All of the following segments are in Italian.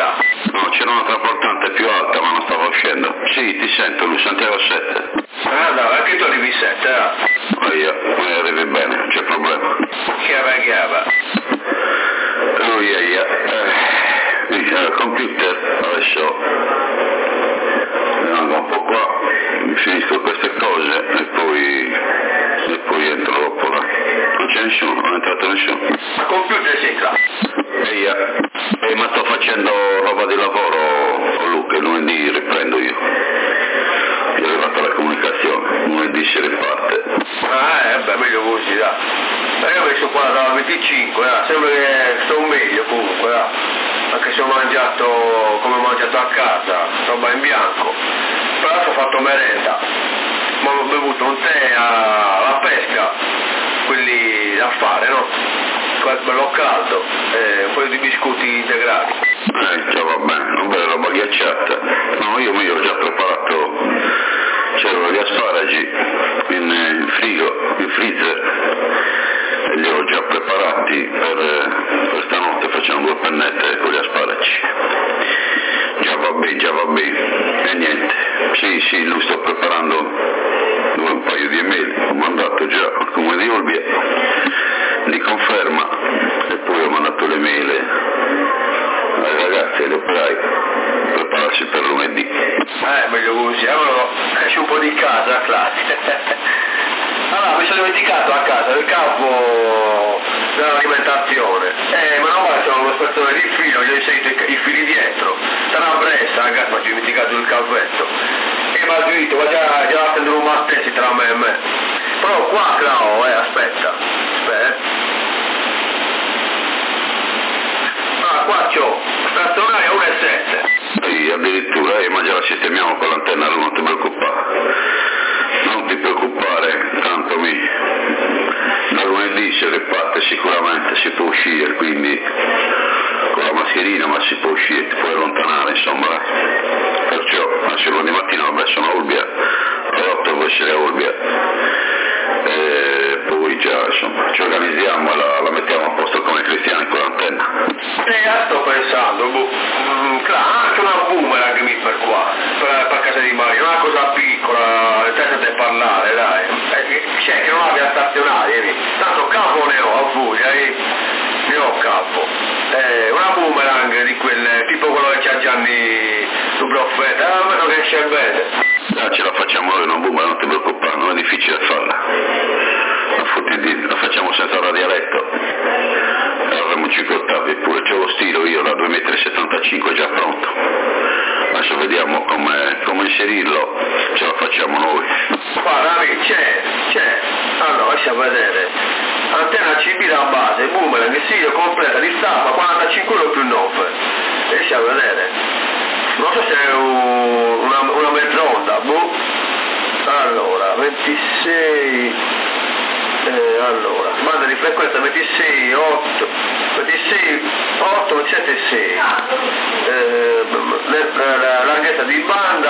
là. No, c'era una traportante più alta, ma non stava uscendo. Sì, ti sento, lui sentiva 7. Ah, no, anche tu arrivi 7, Ma io arrivi bene, non c'è problema. Chiava. Lui il computer, adesso rimango un po' qua, mi finisco queste cose e poi entro dopo là. Non c'è nessuno, non è entrato nessuno. Il computer si entra. Ma sto facendo roba di lavoro con Luca, il lunedì riprendo io. Gli è arrivata la comunicazione, lunedì si riparte. Meglio così, dai. Io ho messo qua dal 25, sembra che sto meglio comunque, anche se ho mangiato come ho mangiato a casa, roba in bianco. Però ho fatto merenda, ma ho bevuto un tè alla pesca, quelli da fare, no? Bello caldo, un paio di biscotti integrali. Già va bene, non bella roba ghiacciata. No, io ho già preparato, c'erano gli asparagi in frigo, in freezer, e li ho già preparati per stanotte, facciamo 2 pennette con gli asparagi. Già va bene, e niente. Sì, lui sta preparando un paio di email, ho mandato già al comune di Olbia, di conferma, e poi ho mandato le mail ai ragazzi e agli operai, prepararsi per lunedì. Meglio così, allora esce un po' di casa, classe. Allora, mi sono dimenticato a casa il capo dell'alimentazione, ma non va, sono uno spezzone di filo, gli ho inserito i fili dietro, sarà una bressa, ragazzi, ma ci ho dimenticato il calvetto, e mi ha detto, ma già a prendere un mattesi tra me e me, però qua, Clau, aspetta, qua c'ho, stazionaria 1,7. Addirittura, ma già la sistemiamo con l'antenna, non ti preoccupare, tanto da lunedì si riparte sicuramente, si può uscire, quindi con la mascherina, ma si può uscire, ti puoi allontanare, insomma. Perciò, se lunedì mattina, sono a Olbia, alle 8 devo essere a Olbia, e poi già, insomma, ci organizziamo e la mettiamo a posto come cristiani con l'antenna. Sto pensando, anche una boomerang mi per qua, per casa di Mario, una cosa piccola, sente parlare, dai, c'è che non abbia stazionarie, tanto capo ne ho a Puglia, ne ho capo, una boomerang di quelle, tipo quello che c'ha Gianni Dubroffetta, almeno che esce bene. Ce la facciamo noi, una boomerang, non ti preoccupare, non è difficile farla. La facciamo senza radialetto. Avremo 5 ottavi, pure c'è lo stilo, io da 2,75 m già pronto. Adesso vediamo come inserirlo, ce la facciamo noi. Guarda, c'è, allora lascia vedere, antenna CB da base, boomerang, siglio completa di stampa, 45 euro più 9, riesci a vedere? Non so se è una mezz'onda, allora, 26... allora, banda di frequenza 26, 8, 7, 6, larghezza di banda,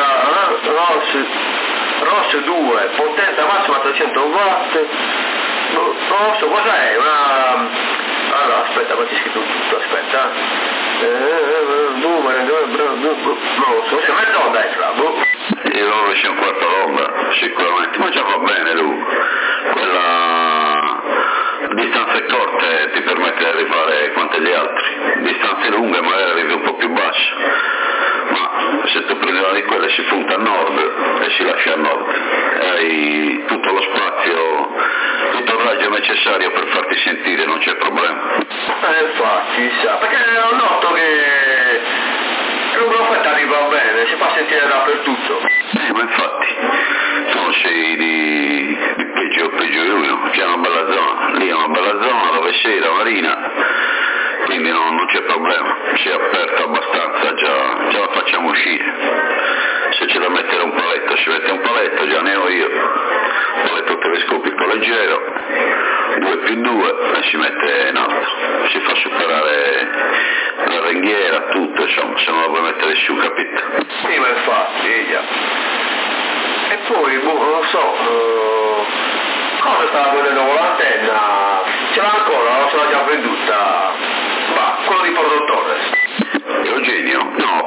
rosso 2, potenza massima 300 watt, rosso cos'è? Allora, aspetta, qua c'è scritto tutto, aspetta, rosso, se mezza onda è là, Io non c'è un quarto d'onda, sicuramente, ma già va bene lui. Quella distanze corte ti permette di arrivare quanto gli altri, distanze lunghe magari arrivi un po' più basso, ma se tu prendi una di quelle si punta a nord e si lascia a nord, hai tutto lo spazio, tutto il raggio necessario per farti sentire, non c'è problema. Infatti, perché ho notato che l'Europa arriva bene, si fa sentire dappertutto. Ma infatti, sono sei di peggio di lui, no? C'è una bella zona, lì è una bella zona dove sei la marina, quindi non c'è problema, si è aperto abbastanza, già la facciamo uscire. Se c'è da mettere un paletto, si mette un paletto, già ne ho io, un paletto telescopico leggero, 2+2 e si mette in alto, si fa superare la ringhiera, tutto, insomma, se non la vuoi mettere su, capito? Sì, ma infatti, già. E poi, non lo so, cosa stava vedendo con l'antenna? Ce l'ha ancora o ce l'ha già venduta? Quello di Porto Torres. Eugenio?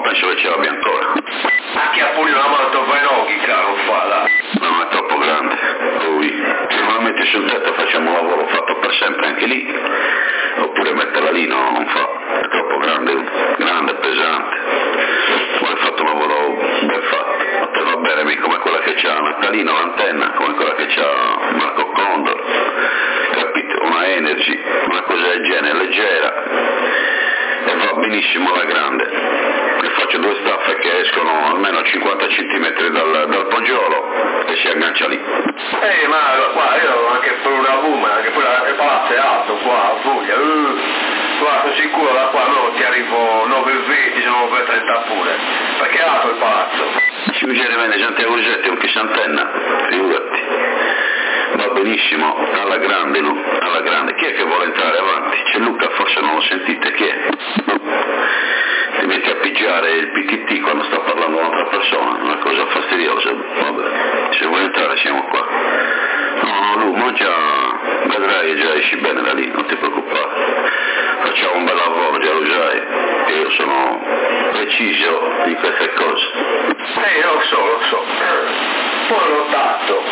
penso che ce l'abbia ancora. Anche a pulire la moto fai logica, non fa, dai. Non è troppo grande, poi se non la metti sul tetto facciamo un lavoro fatto per sempre anche lì, oppure metterla lì non fa, è troppo grande, grande, pesante. Vuole fatto un lavoro ben fatto, a te va bene mica come quella che c'ha Natalino, l'antenna, come quella che c'ha Marco Condor, capito? Una Energy, una cosa del genere, leggera, e va benissimo alla grande. E faccio due staffe che escono almeno 50 cm dal poggiolo e si aggancia lì. Ma qua io anche per una boom, anche poi il palazzo è alto qua, a Puglia, qua sono sicuro da qua no, ti arrivo 9,20, sono 9,30 pure, perché è alto il palazzo. Ci bisogna vendere Santiago Usetti un pisantenna, figurati. Va benissimo, alla grande Lu, alla grande. Chi è che vuole entrare avanti? C'è Luca, forse non lo sentite, chi è? Ti metti a pigiare il PTT quando sta parlando un'altra persona, una cosa fastidiosa. Vabbè, se vuoi entrare siamo qua. No, Lu, ma già vedrai che già esci bene da lì, non ti preoccupare. Facciamo un bel lavoro, già lo sai, che io sono preciso di queste cose. Lo so. Poi ho notato,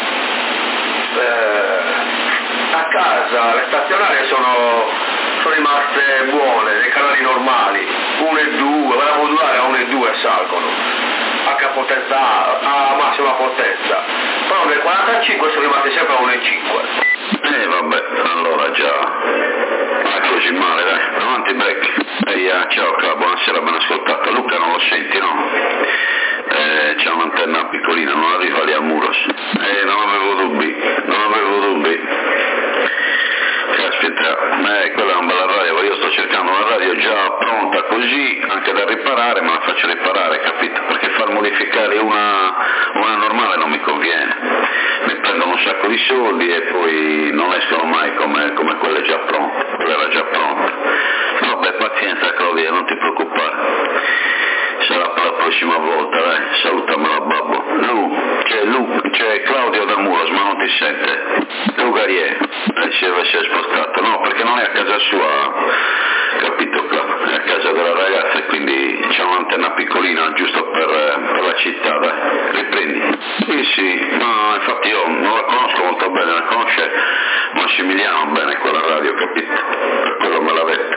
a casa le stazionarie sono rimaste buone, nei canali normali, 1 e 2, la modulare a 1 e 2 salgono, a potenza, a massima potenza, però nel 45 sono rimasti sempre a 1 e 5. Vabbè, allora già, non è così male, dai, avanti break. Ciao Cla, buonasera, ben ascoltato. Luca non lo senti, no? C'è un'antenna piccolina, non arriva lì al muro. Non avevo dubbi. Caspita, quella è una bella radio, io sto cercando una radio già pronta così, anche da riparare, ma la faccio riparare, capito? Perché far modificare una normale non mi conviene. Mi prendono un sacco di soldi e poi non escono mai come quelle già pronte, quella era già pronta. Vabbè, pazienza Claudia, non ti preoccupare. Sarà per la prossima volta, dai, salutamela babbo. C'è Claudio da Muros, ma non ti sente. Lugarier, si è spostato, no, perché non è a casa sua, capito, è a casa della ragazza e quindi c'è un'antenna piccolina giusto per la città, dai, riprendi. Sì, no, infatti io non la conosco molto bene, la conosce Massimiliano bene quella radio, capito? Per quello me l'ha detto.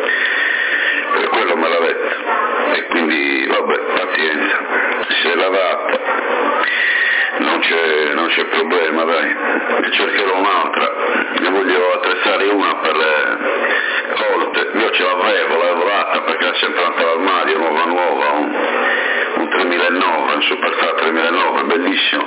E quindi vabbè, pazienza, se la data non c'è problema, dai, ne cercherò un'altra, ne voglio attrezzare una per le volte, io ce l'avevo data perché era sempre andata all'armadio, nuova, un 3009, un Superstar 3009, bellissimo,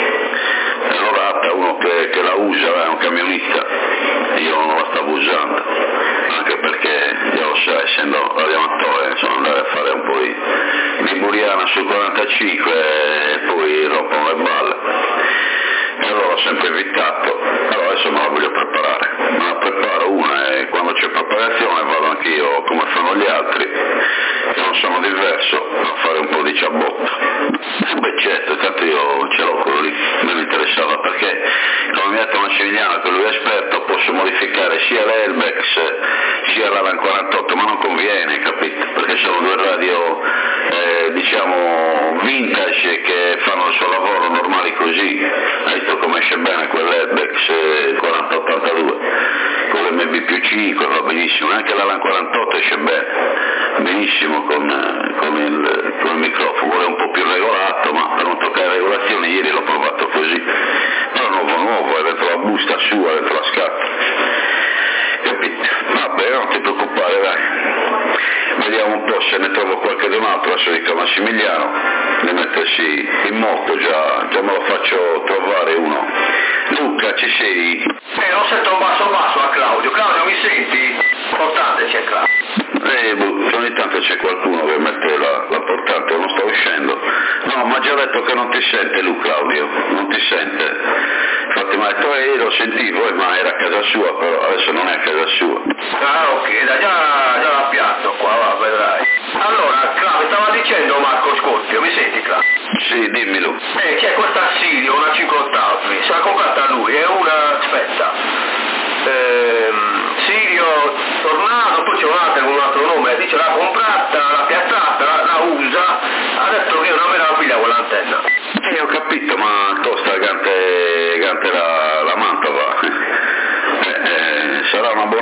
e l'ho data a uno che la usa, è un camionista, io non la stavo usando, anche perché, io lo so, essendo radioamatore, insomma, andare a fare un po' di buriana sul 45 e poi rompono le balle. E allora ho sempre evitato, però adesso me la voglio preparare. Me la preparo una e quando c'è preparazione vado anch'io come fanno gli altri, che non sono diverso, a fare un po' di ciabotto. Beh certo, tanto io ce l'ho quello lì, non mi interessava perché come mi ha detto Massimiliano che lui è esperto posso modificare sia l'Airbags sia l'Alan 48, ma non conviene, capito? Perché sono due radio diciamo vintage che fanno il suo lavoro normali così. Hai visto come esce bene quell'Airbags 4082 con l'MB più 5 va benissimo, anche l'Alan 48 esce bene benissimo con il microfono, vuole un po' più regolato, ma per non toccare regolazioni ieri l'ho provato così, però nuovo, è dentro la busta sua, dentro la scatola, capito? Vabbè, non ti preoccupare, dai, vediamo un po' se ne trovo qualche d'un altro, adesso dico a Massimiliano di mettersi in moto, già me lo faccio trovare uno. Luca, ci sei? Ho sento un basso a Claudio, mi senti? Portante c'è Claudio. Ogni tanto c'è qualcuno che mette la portante, non sto uscendo. No, ma ha già detto che non ti sente lui Claudio, non ti sente. Infatti mi ha detto, io lo sentivo, ma era a casa sua, però adesso non è a casa sua. Ah ok, dai, già la piazzo qua, va, vedrai. Allora, Claudio, stava dicendo Marco Scottio, mi senti Claudio? Sì, dimmelo. C'è questa Sirio, una 5 ottavi, se l'ha comprata lui, è una, aspetta, Sirio Tornado, poi c'è un'altra con un altro nome, dice l'ha comprata, l'ha piazzata, la usa,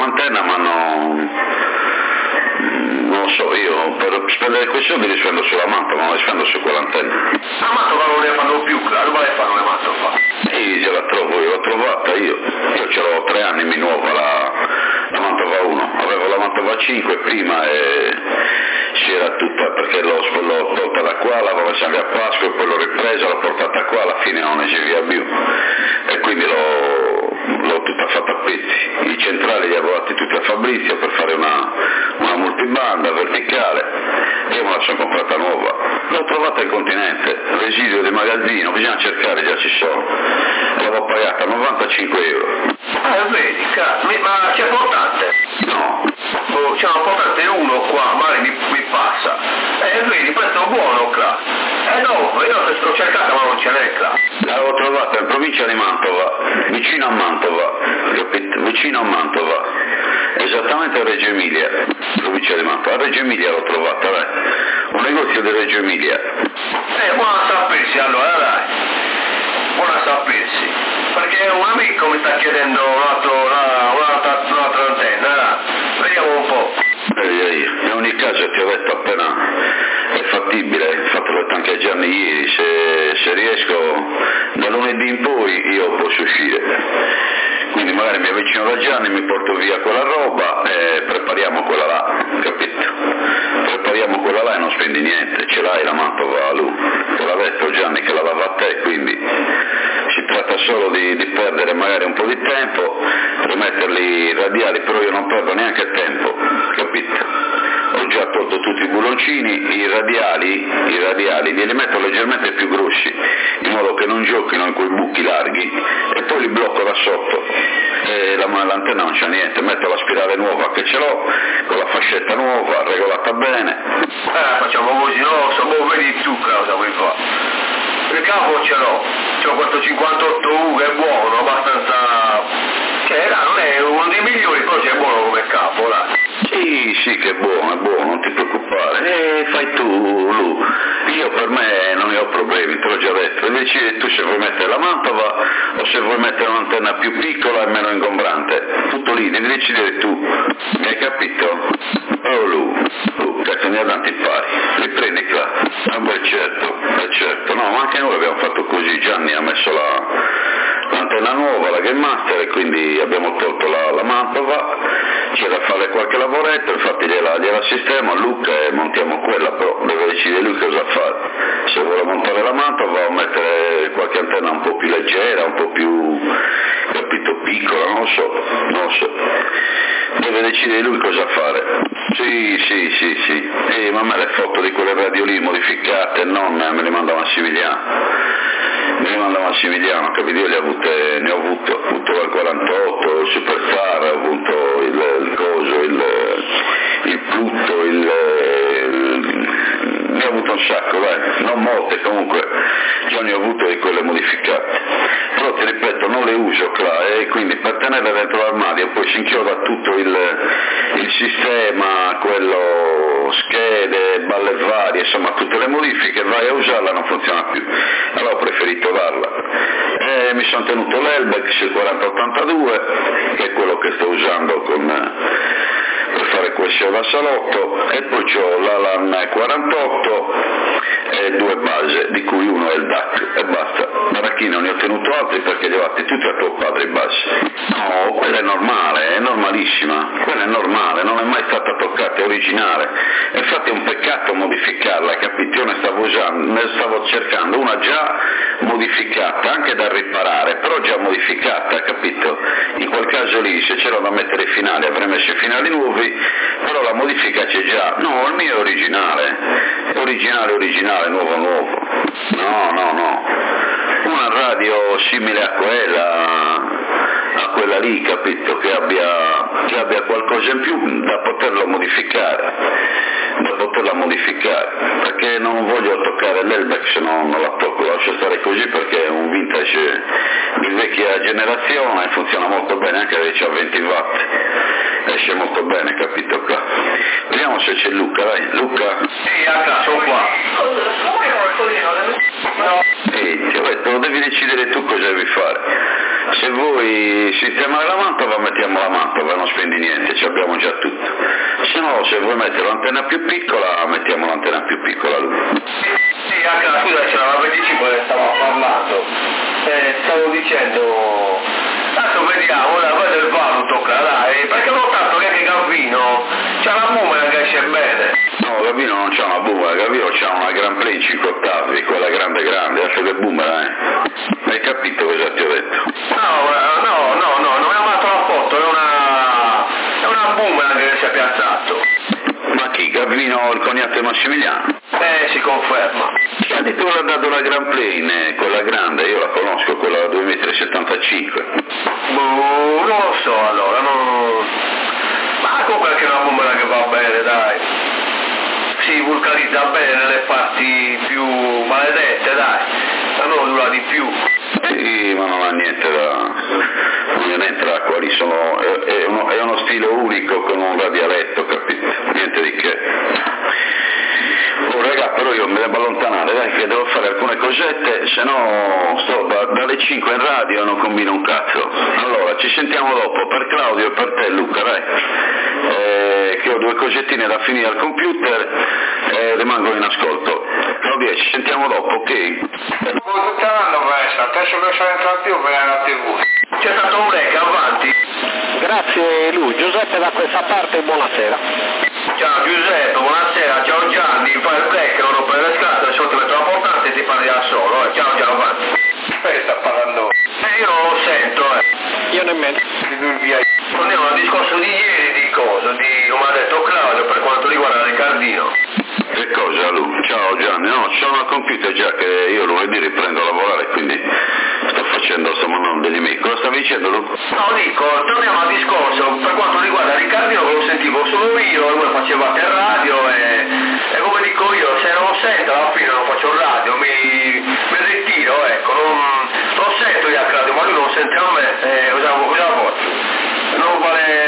un'antenna, ma non lo so, io per spendere quei soldi li spendo sulla Mantova, non li spendo su quell'antenna. La Mantova non le fanno più, dove le fanno le Mantova? Sì, la trovo, io l'ho trovata io ce l'ho 3 anni, mi nuova la Mantova 1, avevo la Mantova 5 prima e c'era tutta, perché l'ho tolta da qua, l'avevo messa a Pasqua e poi l'ho ripresa, l'ho portata qua, alla fine non ne c'è via più e quindi l'ho tutta fatta a pezzi. I centrali li avevo dati tutti a Fabrizio per fare una multibanda verticale e io me la sono comprata nuova. L'ho trovata in continente, residuo di magazzino, bisogna cercare, già ci sono. L'avevo pagata 95 euro. Vedi, ma c'è portante? No. C'è un portante uno qua, magari mi passa. Vedi, prezzo buono qua. No, io l'ho cercata ma non ce n'è qua. L'avevo trovata in provincia di Mantova, vicino a Mantova, capito? Vicino a Mantova, esattamente a Reggio Emilia, provincia di Mantova. A Reggio Emilia l'ho trovata, un negozio di Reggio Emilia. Buona sapersi allora, dai. Buona sapersi. Perché un amico mi sta chiedendo un'altra antenna, vediamo un po'. In ogni caso ti ho detto appena è fattibile, infatti l'ho detto anche a Gianni ieri, se riesco da lunedì in poi io posso uscire, quindi magari mi avvicino da Gianni, mi porto via quella roba e prepariamo quella là, capito? Prepariamo quella là e non spendi niente, ce l'hai la Mantova lui, te l'ha detto Gianni che la dava a te, quindi si tratta solo di perdere magari un po' di tempo, rimetterli radiali, però io non perdo neanche tempo, capito? Ho già tolto tutti i buloncini, i radiali li metto leggermente più grossi, in modo che non giochino in quei buchi larghi e poi li blocco da sotto. E l'antenna non c'è niente, metto la spirale nuova che ce l'ho, con la fascetta nuova, regolata bene. Facciamo così, no, vedi tu cosa vuoi fare. Il capo ce l'ho, c'ho questo 58U che è buono, abbastanza, non è uno dei migliori, però c'è buono come capo, là. Sì, che è buono, non ti preoccupare, fai tu, Lu. Io per me non ne ho problemi, te l'ho già detto, decidi tu se vuoi mettere la Mantova o se vuoi mettere un'antenna più piccola e meno ingombrante, tutto lì, devi decidere tu, mi hai capito? Oh Lu, cazzo ne ha tanti pari, li prendi qua, certo, no, ma anche noi abbiamo fatto così, Gianni ha messo l'antenna nuova, la Game Master, e quindi abbiamo tolto la Mantova, c'è da fare qualche lavoretto, infatti gliela sistemo a Luca e montiamo quella, però deve decidere lui cosa fare, se vuole montare la Mantova o mettere qualche antenna un po' più leggera, un po' più, capito, piccola, non lo so, deve decidere lui cosa fare. Sì, ma a me le foto di quelle radio lì modificate me le manda Massimiliano, capito? Io ne ho avuto il 48, il Superstar, ho avuto il coso, il Plutto, ne ho avuto un sacco, non molte comunque, già ne ho avuto di quelle modificate, però ti ripeto non le uso qua e quindi per tenerle dentro l'armadio poi si inchioda tutto il sistema, quello schede, balle varie, insomma tutte le modifiche, vai a usarla non funziona più, allora ho preferito darla e mi sono tenuto l'Elbex, il 4082 che è quello che sto usando per fare questione da salotto, e poi ho l'Alan 48 e 2 base, di cui uno è il DAC e basta. Maracchini non ne ho tenuto altri perché li ho fatti tutti a tuo padre i bassi. No, quella è normale, è normalissima, quella è normale, non è mai stata toccata, è originale. Infatti è un peccato modificarla, capito? Io ne stavo cercando una già modificata, anche da riparare, però già modificata, capito? In quel caso lì, se c'era da mettere i finali, avrei messo i finali nuovi, però la modifica c'è già. No, il mio è originale, nuovo. No. Una radio simile a quella lì, capito? Che abbia qualcosa in più da poterla modificare, perché non voglio toccare l'Elbex, non la tocco, lascio stare così perché è un vintage di vecchia generazione, funziona molto bene, anche se c'ha 20 watt, esce molto bene, capito qua. Vediamo se c'è Luca, dai, Luca? Sì, a caso qua. Ti ho detto, lo devi decidere tu cosa devi fare. Se vuoi sistemare la mantova mettiamo la mantova, non spendi niente, ci abbiamo già tutto. Se no, se vuoi mettere l'antenna più piccola, mettiamo l'antenna più piccola lui. Sì, anche la scusa c'era la 25 che stavo parlando. Stavo dicendo, adesso vediamo, guarda il valuto, dai, perché ho notato che anche Gavino c'ha la boomerang che esce bene. No, Gavino non c'ha una boomerang, Gavino c'ha una Grand Play 5 ottavi, quella grande, adesso che boomerang, hai capito cosa ti ho detto? No, non è una trappotto, è una boomerang che si è piazzato. Ma chi? Gavino, il cognato di Massimiliano? Si conferma. Chi ha detto che l'ha dato la Grand Plane, quella grande, io la conosco, quella da 2,75 m. Non lo so allora, ma comunque anche una boomerang che va bene, dai. Si vulcanizza bene nelle parti più maledette, dai, ma non dura di più. Sì, ma non ha niente da quali sono, è uno stile unico con un radialetto, capito? Niente di che. Oh raga, però io mi devo allontanare, dai, che devo fare alcune cosette, se no sto dalle 5 in radio e non combino un cazzo. Allora, ci sentiamo dopo, per Claudio e per te Luca, dai. Che ho due cosettine da finire al computer e rimango in ascolto. Claudio, ci sentiamo dopo, ok? Tutto l'anno questo, adesso che sono entrato io per la TV. C'è stato un break, avanti. Grazie lui, Giuseppe da questa parte, buonasera. Ciao Giuseppe, buonasera, ciao Gianni, fai il break, non rompere le scatole, se ti metto la portante e ti parli da solo, ciao ciao, avanti. Sta parlando. Io non lo sento, Io nemmeno. Torniamo al discorso di ieri, di cosa, di come ha detto Claudio per quanto riguarda Riccardino. Che cosa Lu? Ciao Gianni, no, sono al computer già che io lunedì riprendo a lavorare, quindi sto mandando degli email. Cosa stavi dicendo Lu? No, dico, torniamo al discorso per quanto riguarda Riccardino, che lo sentivo solo io e voi facevate il radio e come dico io, se non lo sento alla fine non faccio il radio, mi ritiro, ecco, non lo sento io a radio, ma lui non sente a me, cosa faccio? Non vale,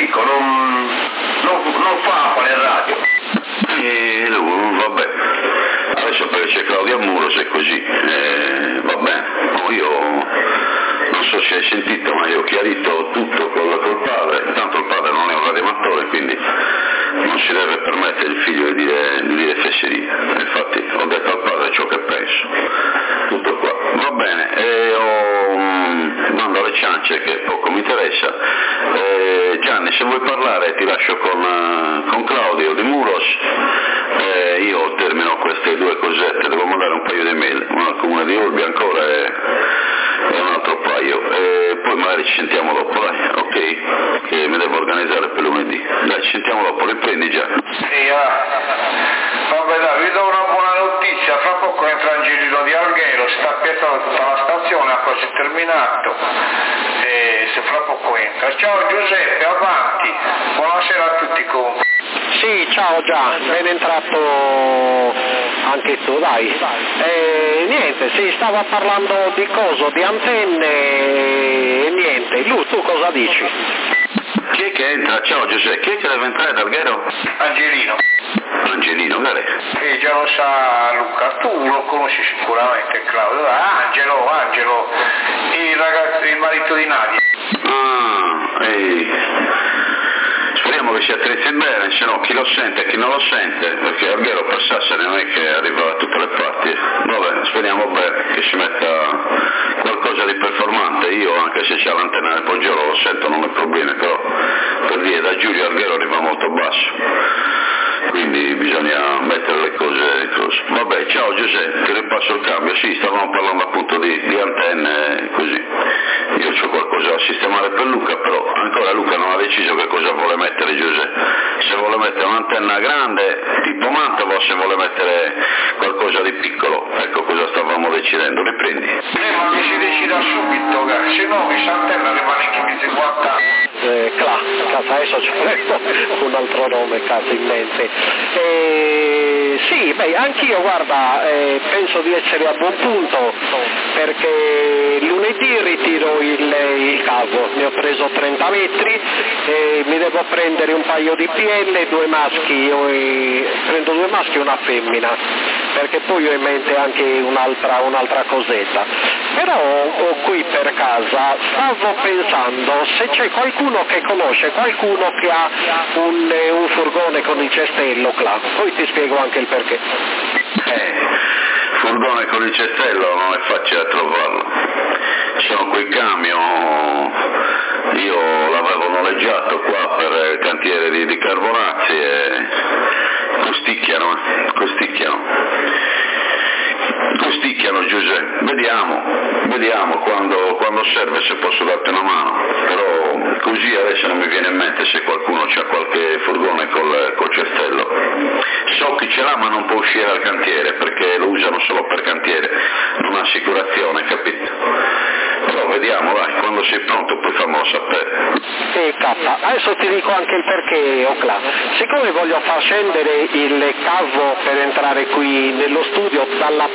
non fa fare il radio. Vabbè, adesso perché c'è Claudia Muro, se è così, va bene, io non so se hai sentito, ma io ho chiarito tutto col padre, intanto il padre non è un radioamatore, quindi non si deve permettere il figlio di dire fesserie, infatti ho detto al padre ciò che penso, tutto qua, va bene, mando alle ciance che poco mi interessa. Gianni, se vuoi parlare ti lascio con Claudio di Muros, io termino queste due cosette, devo mandare un paio di mail, una al comune di Olbia ancora e un altro paio, poi magari ci sentiamo dopo, dai, ok? Che mi devo organizzare per lunedì, dai, ci sentiamo dopo, riprendi già. Sì, vabbè dai, vi do una buona notizia, fra poco entra Angelino di Alghero, sta piazzando tutta la stazione, ha quasi terminato, e se fra poco entra. Ciao Giuseppe, avanti, buonasera a tutti comunque. Sì, ciao Gian, ben entrato anche tu, dai. Niente, si stava parlando di coso, di antenne e niente. Lu, tu cosa dici? Chi è che entra? Ciao Giuseppe, chi è che deve entrare da Alghero? Angelino, vero? Sì, già lo sa Luca, tu lo conosci sicuramente Claudio, Angelo, il marito di Nadia. Speriamo che si attrezzi bene, se no chi lo sente e chi non lo sente, perché Alghero passassene non è che arriva da tutte le parti. Vabbè, speriamo bene che si metta qualcosa di performante. Io, anche se c'è l'antenna del Poggiolo, lo sento, non ho problemi, però per dire da Giulio Alghero arriva molto basso. Quindi bisogna mettere le cose così. Vabbè, ciao Giuseppe, ti ripasso il cambio. Sì, stavamo parlando appunto di antenne, così. Io ho qualcosa da sistemare per Luca, però ancora Luca non ha deciso che cosa vuole mettere Giuseppe. Se vuole mettere un'antenna grande, tipo mantova, o se vuole mettere qualcosa di piccolo. Ecco cosa stavamo decidendo. Riprendi. Ma mi si decida subito, se no questa antenna rimane in 50 anni. Casa, adesso c'è un altro nome, caso in mente. Sì, anch'io guarda, penso di essere a buon punto, perché lunedì ritiro il cavo, ne ho preso 30 metri e mi devo prendere un paio di PL, due maschi, prendo due maschi e una femmina, perché poi ho in mente anche un'altra cosetta. Però qui per casa stavo pensando se c'è qualcuno che conosce qualcuno che ha un furgone con il cestello, poi ti spiego anche il perché. Furgone con il cestello non è facile a trovarlo, ci sono quei camion, io l'avevo noleggiato qua per il cantiere di Carbonazzi e costicchiano Giuseppe, vediamo quando serve se posso darti una mano, però così adesso non mi viene in mente se qualcuno c'ha qualche furgone col cestello. So chi ce l'ha ma non può uscire dal cantiere perché lo usano solo per cantiere, non ha assicurazione, capito? Però vediamo, dai, quando sei pronto poi fammelo sapere. Adesso ti dico anche il perché, Ocla. Siccome voglio far scendere il cavo per entrare qui nello studio dalla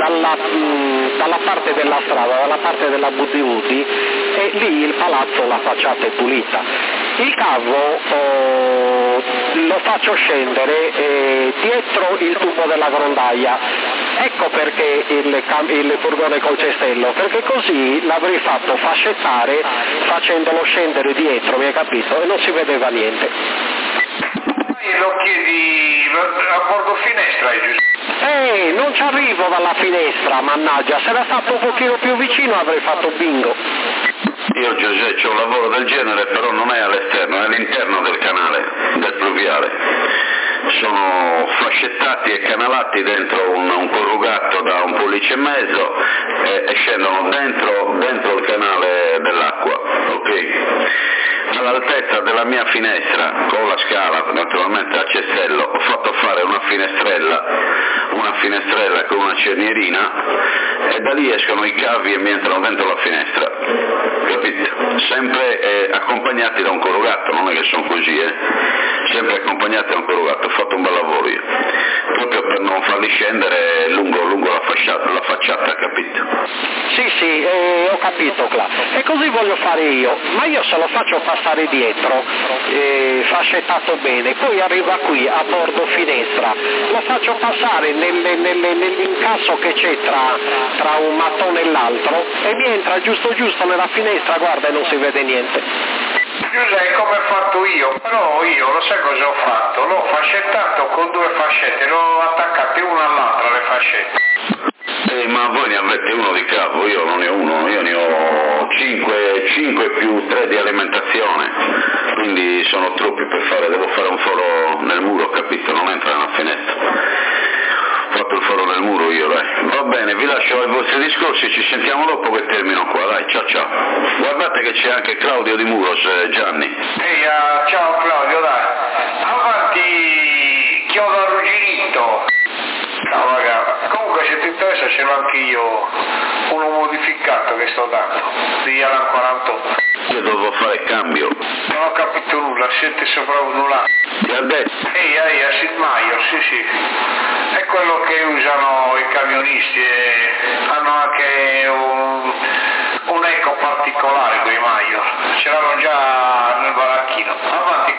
parte della strada, dalla parte della Buddi, e lì il palazzo, la facciata è pulita. Il cavo lo faccio scendere dietro il tubo della grondaia. Ecco perché il furgone col cestello, perché così l'avrei fatto fascettare facendolo scendere dietro, mi hai capito? E non si vedeva niente. Lo chiedi a bordo finestra, Giuseppe? Non ci arrivo dalla finestra, mannaggia, se era stato un pochino più vicino avrei fatto bingo. Io Giuseppe c'ho un lavoro del genere, però non è all'esterno, è all'interno del canale, del pluviale. Sono fascettati e canalati dentro un corrugato da 1,5 pollici e scendono dentro il canale dell'acqua, ok? All'altezza della mia finestra, con la scala naturalmente a cestello, ho fatto fare una finestrella con una cernierina e da lì escono i cavi e mi entrano dentro la finestra, capito? Sempre accompagnati da un corrugato, non è che sono così, sempre accompagnati da un corrugato, ho fatto un bel lavoro io, proprio per non farli scendere lungo la facciata, capito? Sì, ho capito, e così voglio fare io, ma io se lo faccio passare dietro, fascettato bene, poi arriva qui a bordo finestra, lo faccio passare nell'incasso che c'è tra un mattone e l'altro e mi entra giusto nella finestra, guarda, e non si vede niente. Giuseppe, come ho fatto io, però io lo sai cosa ho fatto? L'ho fascettato con 2 fascette, l'ho attaccate una all'altra le fascette. Ma voi ne avete uno di cavo, io non ne ho uno, io ne ho 5 più 3 di alimentazione, quindi sono troppi devo fare un foro nel muro, capito? Non entra nella finestra. Ho fatto il foro nel muro io, dai. Va bene, vi lascio ai vostri discorsi, ci sentiamo dopo che termino qua, dai, ciao. Guardate che c'è anche Claudio di Muros, Gianni. Ciao Claudio, dai. Avanti, chiodo arrugginito. Ciao ragazzi. Comunque se ti interessa ce l'ho anche io, uno modificato che sto dando, di Alan 48. Io dovevo fare cambio. Non ho capito nulla, siete sopravvolati. Ti ha detto? A Sid Meier, sì. È quello che usano i camionisti e hanno anche un eco particolare quei Meier. Ce l'hanno già nel baracchino. Avanti.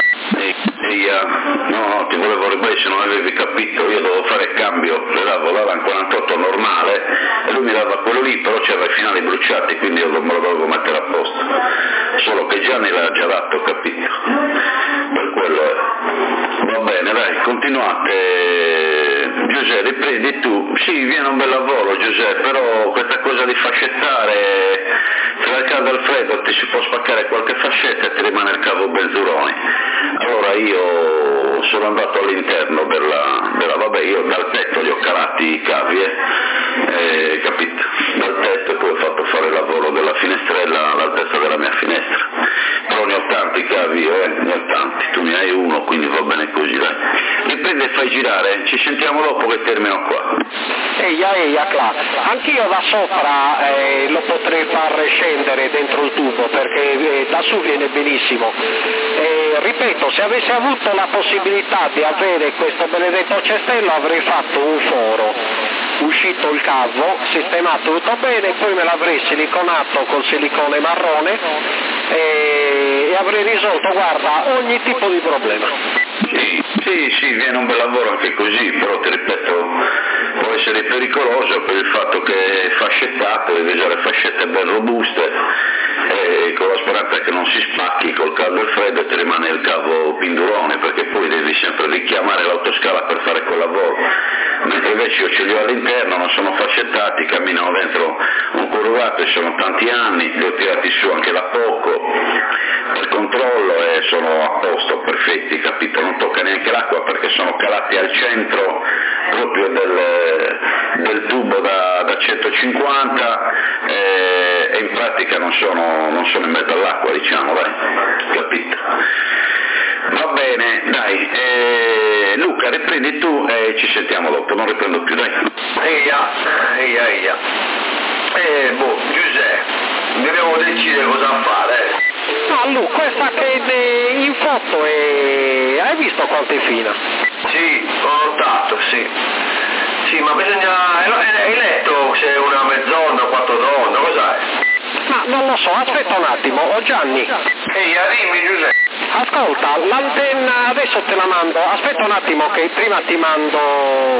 No, ti volevo ripetere, se non avevi capito, io dovevo fare cambio, le davo l'Alan 48 normale e lui mi dava quello lì, però c'era i finali bruciati, quindi io me lo dovevo mettere a posto, solo che Gianni l'ha già dato, capito? Per quello è. Va bene, dai, continuate. Giuseppe, riprendi tu. Sì, viene un bel lavoro Giuseppe, però questa cosa di fascettare, tra il caldo e il freddo ti si può spaccare qualche fascetta e ti rimane il cavo benzuroni. Allora io sono andato all'interno della vabbè, io dal tetto li ho calati i cavi, capito? Dal tetto e poi ho fatto fare il lavoro della finestrella all'altezza della mia finestra. Però ne ho tanti cavi io, ne ho tanti, tu ne hai uno, quindi va bene così, dai. Riprendi e fai girare, ci sentiamo dopo che termino qua. Eia, anch'io da sopra lo potrei far scendere dentro il tubo perché da su viene benissimo. Ripeto, se avessi avuto la possibilità di avere questo benedetto cestello avrei fatto un foro, uscito il cavo, sistemato tutto bene, poi me l'avrei siliconato col silicone marrone e avrei risolto, guarda, ogni tipo di problema. Sì, viene un bel lavoro anche così, però ti ripeto, può essere pericoloso per il fatto che è fascettato, deve già le fascette ben robuste, e con la speranza che non si spacchi col caldo e il freddo e ti rimane il cavo pendurone, perché poi devi sempre richiamare l'autoscala per fare quel lavoro, mentre invece io ce li ho all'interno, non sono fascettati, camminano dentro un curvato e sono tanti anni, li ho tirati su anche da poco per controllo e sono a posto, perfetti, capito? Non tocca neanche l'acqua perché sono calati al centro proprio del tubo da 150 e in pratica non sono in mezzo all'acqua, diciamo, dai, capito? Va bene, dai, Luca, riprendi tu e ci sentiamo dopo, non riprendo più, dai. Eia. Giuseppe, dobbiamo decidere cosa fare. Lu, questa che in foto hai visto quanto è fina? Sì, ho notato, sì. Sì, ma hai letto se è una mezz'onda, quattro d'onda, cos'è? Ma non lo so, aspetta un attimo, Gianni. Dimmi Giuseppe. Ascolta, l'antenna adesso te la mando, aspetta un attimo che prima ti mando,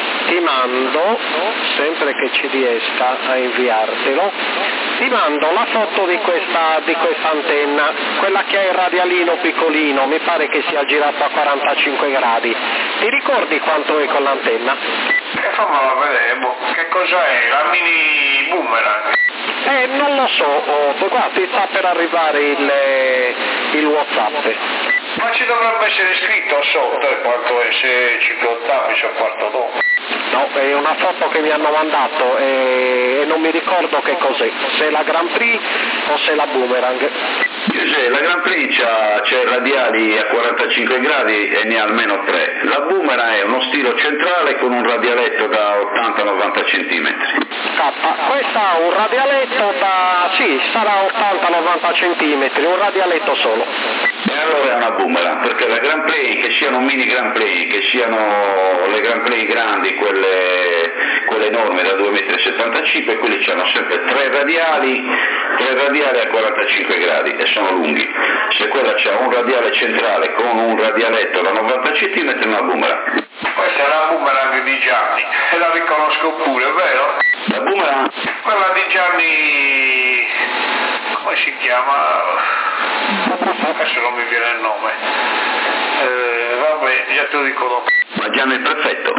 sempre che ci riesca a inviartelo, ti mando la foto di questa antenna, quella che è il radialino piccolino, mi pare che sia girato a 45 gradi. Ti ricordi quanto è con l'antenna? Fammela vedere, che cos'è? La mini boomerang? Non lo so, guarda, ti sta per arrivare il WhatsApp. Ma ci dovrebbe essere scritto sotto quanto è, se 50 o quarto dopo. No, è una foto che mi hanno mandato e non mi ricordo che cos'è, se è la Grand Prix o se è la Boomerang. La Grand Prix c'è radiali a 45 gradi e ne ha almeno 3. La Boomerang è uno stilo centrale con un radialetto da 80-90 cm. Questa ha un radialetto sarà 80-90 cm, un radialetto solo. E allora è una Boomerang, perché la Grand Prix, che siano mini Grand Prix, che siano le Grand Prix grandi, quelle enormi da 2,75 m, quelli hanno sempre tre radiali a 45 gradi e sono lunghi. Se quella c'ha un radiale centrale con un radialetto da 90 cm è una Boomerang. Questa è la Boomerang di Gianni, e la riconosco pure, vero? La Boomerang? Quella di Gianni, come si chiama? Adesso non mi viene il nome. Vabbè, già te lo ricordo. Ma Gianni il prefetto?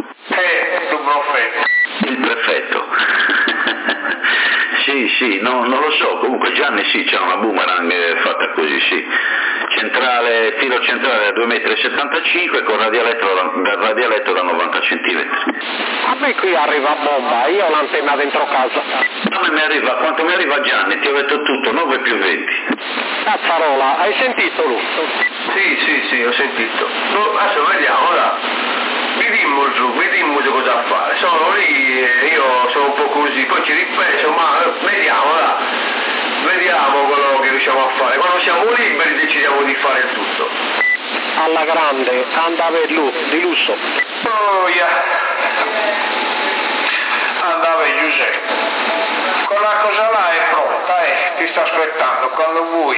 Il prefetto. Sì, non lo so, comunque Gianni sì, c'è una Boomerang fatta così, sì. Filo centrale da 2,75 m con radialetto da 90 cm. A me qui arriva bomba, io ho l'antenna dentro casa. Quanto mi arriva Gianni? Ti ho detto tutto, 9 più 20. Cazzarola, hai sentito lui? Sì, ho sentito. Adesso vediamo, ora. Vediamo cosa fare. Sono lì, io sono un po' così, poi ci ripenso, ma vediamo, là. Vediamo quello che riusciamo a fare. Quando siamo liberi decidiamo di fare il tutto. Alla grande, andava di lusso. Oh yeah. Andava Giuseppe. Quella cosa là è pronta, ti sto aspettando quando vuoi.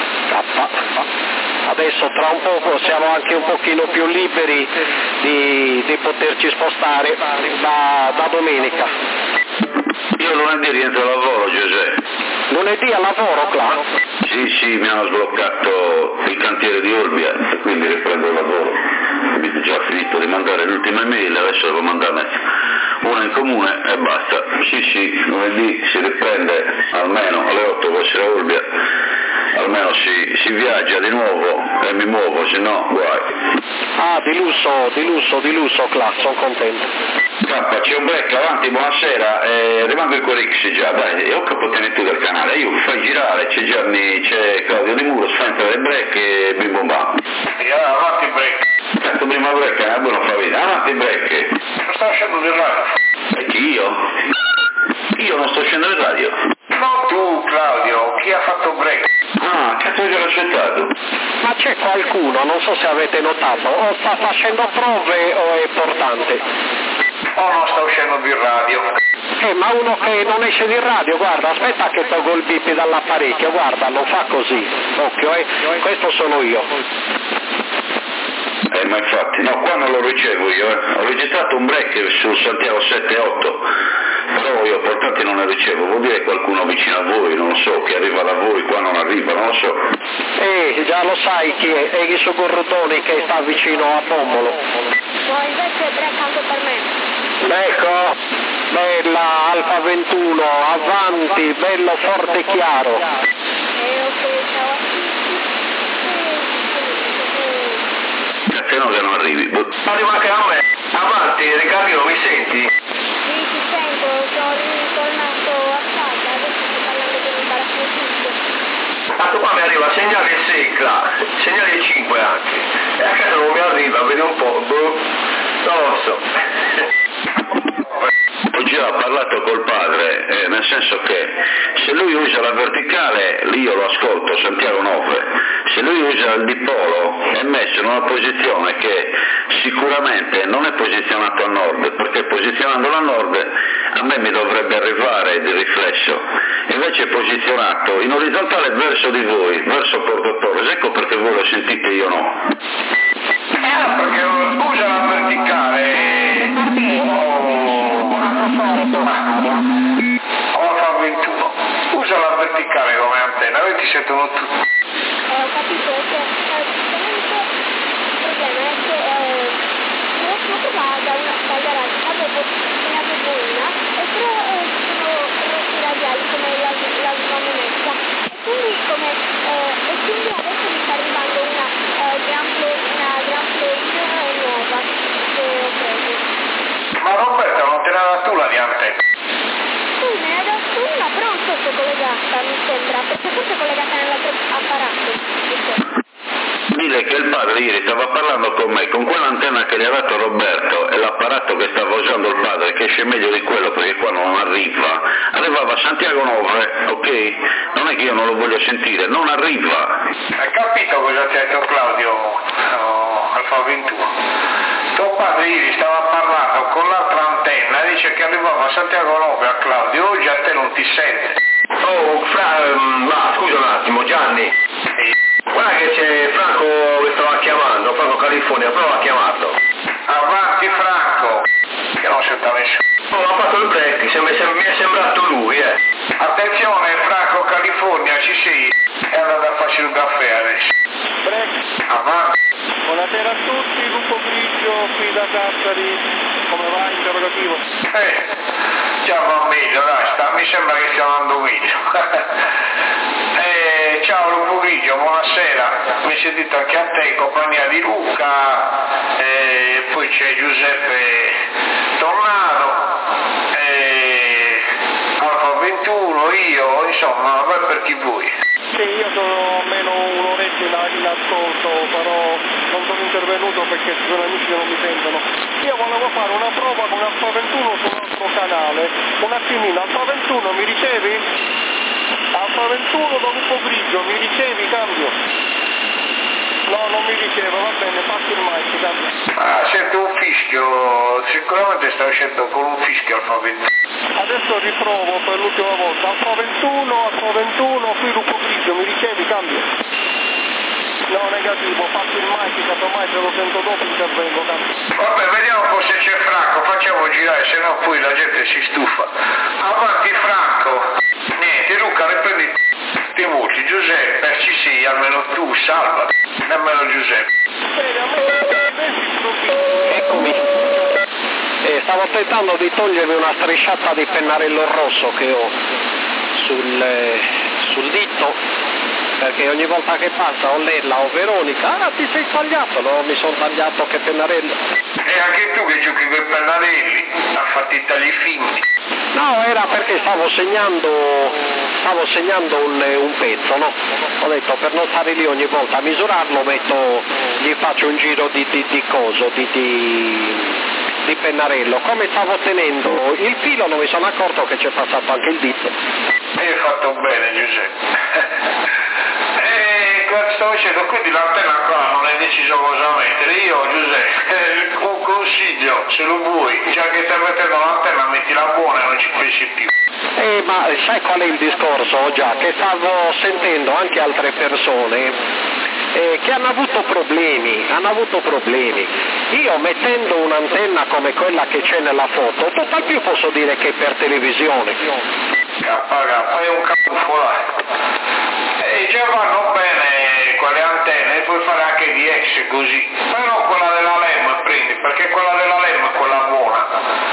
Adesso tra un poco siamo anche un pochino più liberi di poterci spostare da domenica. Io lunedì rientro al lavoro, Giuseppe. Lunedì al lavoro, Cla? Sì, mi hanno sbloccato il cantiere di Olbia e quindi riprendo il lavoro. Ho già finito di mandare l'ultima email, adesso devo mandarne una in comune e basta. Sì, lunedì si riprende almeno alle 8 può essere a Olbia, almeno si viaggia di nuovo e mi muovo, se no guai. Di lusso, Cla, sono contento. Campa, c'è un break avanti, buonasera, rimango in Corix già, dai, io capo tenere tu del canale, io mi fai girare, c'è Claudio Di Muro, fa entrare il break e bim bum bam. Avanti break. Tanto prima break, è buono fa vita, avanti break. Sto uscendo di radio. E chi io? Io non sto uscendo in radio. No tu Claudio, chi ha fatto break? Ah, cazzo che l'ho accettato. Ma c'è qualcuno, non so se avete notato, o sta facendo prove o è portante? O non sta uscendo di radio? Ma uno che non esce di radio, guarda, aspetta che tolgo il bip dall'apparecchio, guarda, non fa così. Occhio, questo sono io. ma infatti, no, qua non lo ricevo io, ho registrato un break su Santiago 7-8, però io portanti non ne ricevo, vuol dire qualcuno vicino a voi, non lo so, che arriva da voi, qua non arriva, non lo so. Già lo sai chi è Eghi Sugurrutoni che sta vicino a Bombolo. No, invece break anche per me. Ecco, bella Alfa 21, avanti, bello forte e chiaro. Ok, ciao a tutti. Grazie, no che non arrivi. Arriva anche a me. Avanti, Riccardino, mi senti? Sì, ti sento, sono ritornato a casa, adesso sto parlando con il paracadute. A tu qua mi arriva segnale secca, segnale 5 anche. E a casa non mi arriva, vedi un po', non lo so. Ho già parlato col padre, nel senso che se lui usa la verticale, lì io lo ascolto, Santiago 9, se lui usa il dipolo è messo in una posizione che sicuramente non è posizionato a nord, perché posizionandolo a nord a me mi dovrebbe arrivare di riflesso, invece è posizionato in orizzontale verso di voi, verso Porto Torres, ecco perché voi lo sentite e io no. Perché usa la verticale. Alfa 21, usa la verticale come antenna, vedi ti sentono tutti. Ho capito che il problema è che non so da una garage, avevo una e però sono rotti radiali come la moneta e quindi adesso mi sta arrivando una Grand Play nuova che ho preso. Ma Roberto non te ne ha dato una di antenna? Sì, me ne ha dato una, però non so se è collegata, mi sembra, perché forse è collegata nell'altro apparato. Dile che il padre ieri stava parlando con me, con quell'antenna che gli ha dato Roberto e l'apparato che stava usando il padre, che esce meglio di quello perché qua non arrivava a Santiago 9, ok? Non è che io non lo voglio sentire, non arriva. Hai capito cosa ti ha detto Claudio, Alfa 21? Tuo padre ieri stava parlando con l'altra antenna e dice che arrivava a Santiago 9 a Claudio, oggi a te non ti sente. Oh, ma scusa un attimo, Gianni. Guarda che c'è Franco che stava chiamando, Franco California, prova a chiamarlo. Avanti Franco, che non si sta messo. Oh, ha fatto il break, mi è sembrato lui, Attenzione Franco California, ci sei? È andato a farci un caffè adesso. Break. Avanti. Buonasera a tutti, Lupo Grigio qui da Cassari, come va? Interrogativo? Già va meglio, dai, mi sembra che stia andando meglio. Ciao Lupo Grigio, buonasera, mi sentite anche a te in compagnia di Luca, poi c'è Giuseppe Tornado, Alfa 21, io, insomma, vai per chi vuoi. Sì, io sono almeno un'oretta in ascolto, però non sono intervenuto perché ci sono amici che non mi sentono. Io volevo fare una prova con Alfa 21 sull'altro canale, un attimino, Alfa 21 mi ricevi? Alfa 21 da Lupo Grigio, mi ricevi? Cambio? No, non mi riceve, va bene, faccio il mic, cambio. Sento un fischio, sicuramente sta uscendo con un fischio Alfa 21. Adesso riprovo per l'ultima volta, Alfa 21, qui Lupo Grigio, mi ricevi? Cambio? No, negativo, faccio il mic, casomai se lo sento dopo intervengo, cambio. Vabbè, vediamo un po' se c'è Franco, facciamo girare, se no poi la gente si stufa. Avanti Franco. Niente, Luca, riprendi ti voci, Giuseppe, ci sei, almeno tu, salva, nemmeno Giuseppe. Eccomi. Stavo tentando di togliermi una strisciata di pennarello rosso che ho sul dito, perché ogni volta che passa o Lella o Veronica, ti sei tagliato, no? Mi sono tagliato, che pennarello. E anche tu che giochi con i pennarelli, a fatti i tagli finti. No, era perché stavo segnando un pezzo, no? Ho detto per non stare lì ogni volta a misurarlo gli faccio un giro di coso, di pennarello. Come stavo tenendo il filo non mi sono accorto che c'è passato anche il dito. Hai fatto bene Giuseppe. Stavo dicendo, quindi l'antenna ancora non è deciso cosa mettere. Io Giuseppe, un consiglio, se lo vuoi, già che stai mettendo l'antenna mettila buona e non ci pensi più. Ma sai qual è il discorso? Già che stavo sentendo anche altre persone che hanno avuto problemi. Io mettendo un'antenna come quella che c'è nella foto, tutt'al più posso dire che è per televisione. È un camuffolato. E già vanno bene quelle antenne, puoi fare anche DX così, però quella della LEM prendi, perché quella della LEM è quella buona.